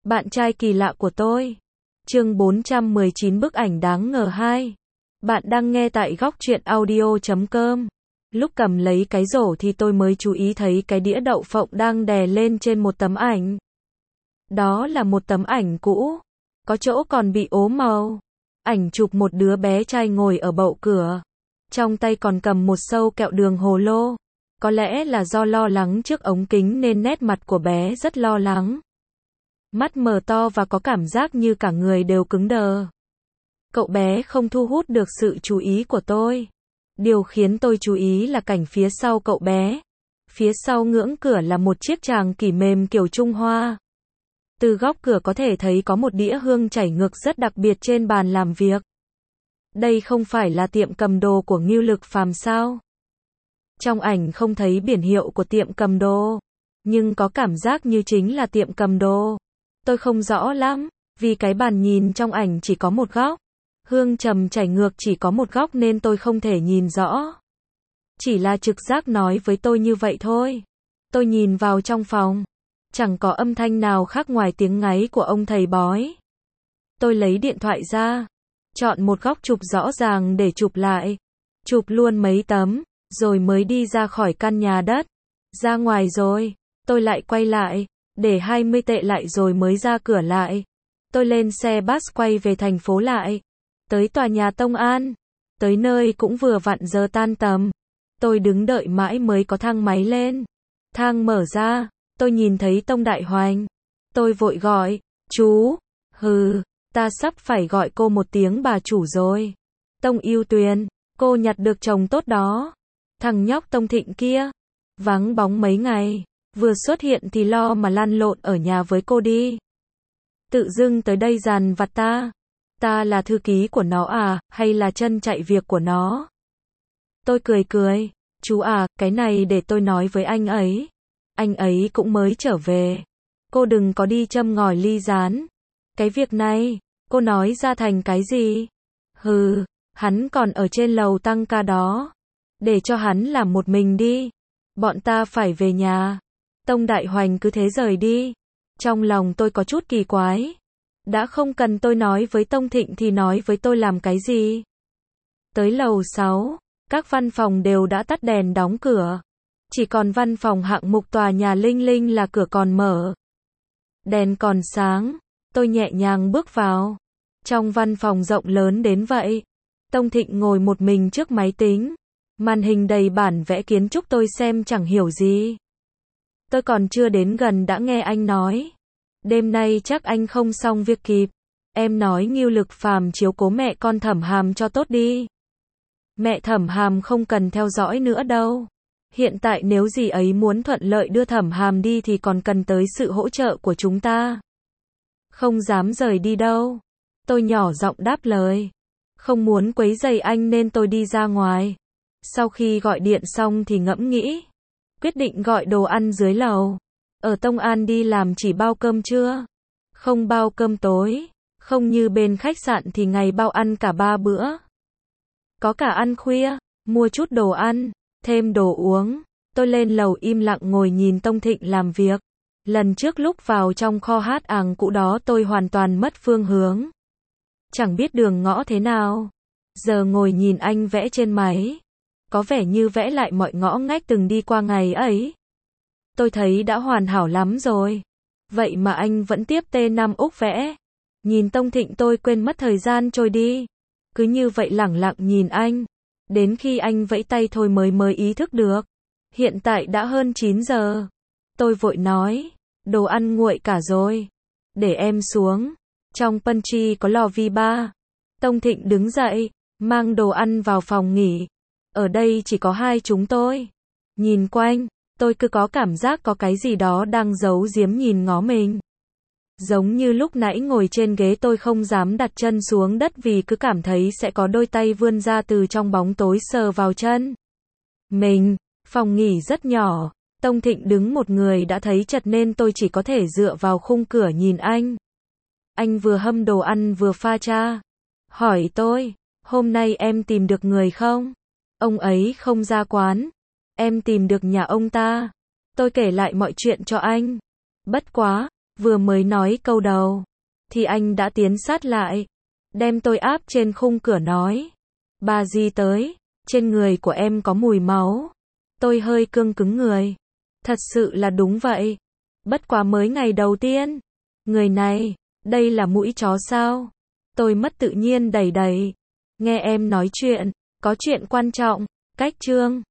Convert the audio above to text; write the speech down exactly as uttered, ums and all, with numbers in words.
Bạn trai kỳ lạ của tôi. Chương bốn trăm mười chín Bức ảnh đáng ngờ hai. Bạn đang nghe tại góc truyện audio chấm com. Lúc cầm lấy cái rổ thì tôi mới chú ý thấy cái đĩa đậu phộng đang đè lên trên một tấm ảnh. Đó là một tấm ảnh cũ, có chỗ còn bị ố màu. Ảnh chụp một đứa bé trai ngồi ở bậu cửa, trong tay còn cầm một sâu kẹo đường hồ lô. Có lẽ là do lo lắng trước ống kính nên nét mặt của bé rất lo lắng. Mắt mở to và có cảm giác như cả người đều cứng đờ. Cậu bé không thu hút được sự chú ý của tôi. Điều khiến tôi chú ý là cảnh phía sau cậu bé. Phía sau ngưỡng cửa là một chiếc tràng kỷ mềm kiểu Trung Hoa. Từ góc cửa có thể thấy có một đĩa hương chảy ngược rất đặc biệt trên bàn làm việc. Đây không phải là tiệm cầm đồ của Ngưu Lực Phàm sao? Trong ảnh không thấy biển hiệu của tiệm cầm đồ, nhưng có cảm giác như chính là tiệm cầm đồ. Tôi không rõ lắm, vì cái bàn nhìn trong ảnh chỉ có một góc. Hương trầm chảy ngược chỉ có một góc nên tôi không thể nhìn rõ. Chỉ là trực giác nói với tôi như vậy thôi. Tôi nhìn vào trong phòng. Chẳng có âm thanh nào khác ngoài tiếng ngáy của ông thầy bói. Tôi lấy điện thoại ra, chọn một góc chụp rõ ràng để chụp lại. Chụp luôn mấy tấm, rồi mới đi ra khỏi căn nhà đất. Ra ngoài rồi, tôi lại quay lại, để hai mươi tệ lại rồi mới ra cửa lại. Tôi lên xe bus quay về thành phố lại. Tới tòa nhà Tông An. Tới nơi cũng vừa vặn giờ tan tầm. Tôi đứng đợi mãi mới có thang máy lên. Thang mở ra, tôi nhìn thấy Tông Đại Hoành. Tôi vội gọi, chú. Hừ, ta sắp phải gọi cô một tiếng bà chủ rồi. Tông Yêu Tuyền, cô nhặt được chồng tốt đó. Thằng nhóc Tông Thịnh kia, vắng bóng mấy ngày, vừa xuất hiện thì lo mà lăn lộn ở nhà với cô đi. Tự dưng tới đây dằn vặt ta. Ta là thư ký của nó à, hay là chân chạy việc của nó? Tôi cười cười, chú à, cái này để tôi nói với anh ấy. Anh ấy cũng mới trở về. Cô đừng có đi châm ngòi ly gián. Cái việc này, cô nói ra thành cái gì? Hừ, hắn còn ở trên lầu tăng ca đó. Để cho hắn làm một mình đi. Bọn ta phải về nhà. Tông Đại Hoành cứ thế rời đi. Trong lòng tôi có chút kỳ quái. Đã không cần tôi nói với Tông Thịnh thì nói với tôi làm cái gì? Tới lầu sáu, các văn phòng đều đã tắt đèn đóng cửa. Chỉ còn văn phòng hạng mục tòa nhà Linh Linh là cửa còn mở. Đèn còn sáng, tôi nhẹ nhàng bước vào. Trong văn phòng rộng lớn đến vậy, Tông Thịnh ngồi một mình trước máy tính. Màn hình đầy bản vẽ kiến trúc tôi xem chẳng hiểu gì. Tôi còn chưa đến gần đã nghe anh nói. Đêm nay chắc anh không xong việc kịp. Em nói Ngưu Lực Phàm chiếu cố mẹ con Thẩm Hàm cho tốt đi. Mẹ Thẩm Hàm không cần theo dõi nữa đâu. Hiện tại nếu dì ấy muốn thuận lợi đưa Thẩm Hàm đi thì còn cần tới sự hỗ trợ của chúng ta. Không dám rời đi đâu. Tôi nhỏ giọng đáp lời. Không muốn quấy rầy anh nên tôi đi ra ngoài. Sau khi gọi điện xong thì ngẫm nghĩ. Quyết định gọi đồ ăn dưới lầu. Ở Tông An đi làm chỉ bao cơm trưa. Không bao cơm tối. Không như bên khách sạn thì ngày bao ăn cả ba bữa. Có cả ăn khuya. Mua chút đồ ăn. Thêm đồ uống. Tôi lên lầu im lặng ngồi nhìn Tông Thịnh làm việc. Lần trước lúc vào trong kho hát àng cũ đó tôi hoàn toàn mất phương hướng. Chẳng biết đường ngõ thế nào. Giờ ngồi nhìn anh vẽ trên máy. Có vẻ như vẽ lại mọi ngõ ngách từng đi qua ngày ấy. Tôi thấy đã hoàn hảo lắm rồi. Vậy mà anh vẫn tiếp T năm Úc vẽ. Nhìn Tông Thịnh tôi quên mất thời gian trôi đi. Cứ như vậy lẳng lặng nhìn anh. Đến khi anh vẫy tay thôi mới mới ý thức được. Hiện tại đã hơn chín giờ. Tôi vội nói. Đồ ăn nguội cả rồi. Để em xuống. Trong pantry có lò vi ba. Tông Thịnh đứng dậy. Mang đồ ăn vào phòng nghỉ. Ở đây chỉ có hai chúng tôi. Nhìn quanh. Tôi cứ có cảm giác có cái gì đó đang giấu giếm nhìn ngó mình. Giống như lúc nãy ngồi trên ghế tôi không dám đặt chân xuống đất vì cứ cảm thấy sẽ có đôi tay vươn ra từ trong bóng tối sờ vào chân mình. Phòng nghỉ rất nhỏ. Tông Thịnh đứng một người đã thấy chật nên tôi chỉ có thể dựa vào khung cửa nhìn anh. Anh vừa hâm đồ ăn vừa pha trà. Hỏi tôi, hôm nay em tìm được người không? Ông ấy không ra quán. Em tìm được nhà ông ta. Tôi kể lại mọi chuyện cho anh. Bất quá, Vừa mới nói câu đầu, thì anh đã tiến sát lại, đem tôi áp trên khung cửa nói. Bà gì tới, trên người của em có mùi máu. Tôi hơi cương cứng người. Thật sự là đúng vậy. Bất quá mới ngày đầu tiên. Người này, đây là mũi chó sao? Tôi mất tự nhiên đầy đầy. Nghe em nói chuyện, có chuyện quan trọng, cách chương.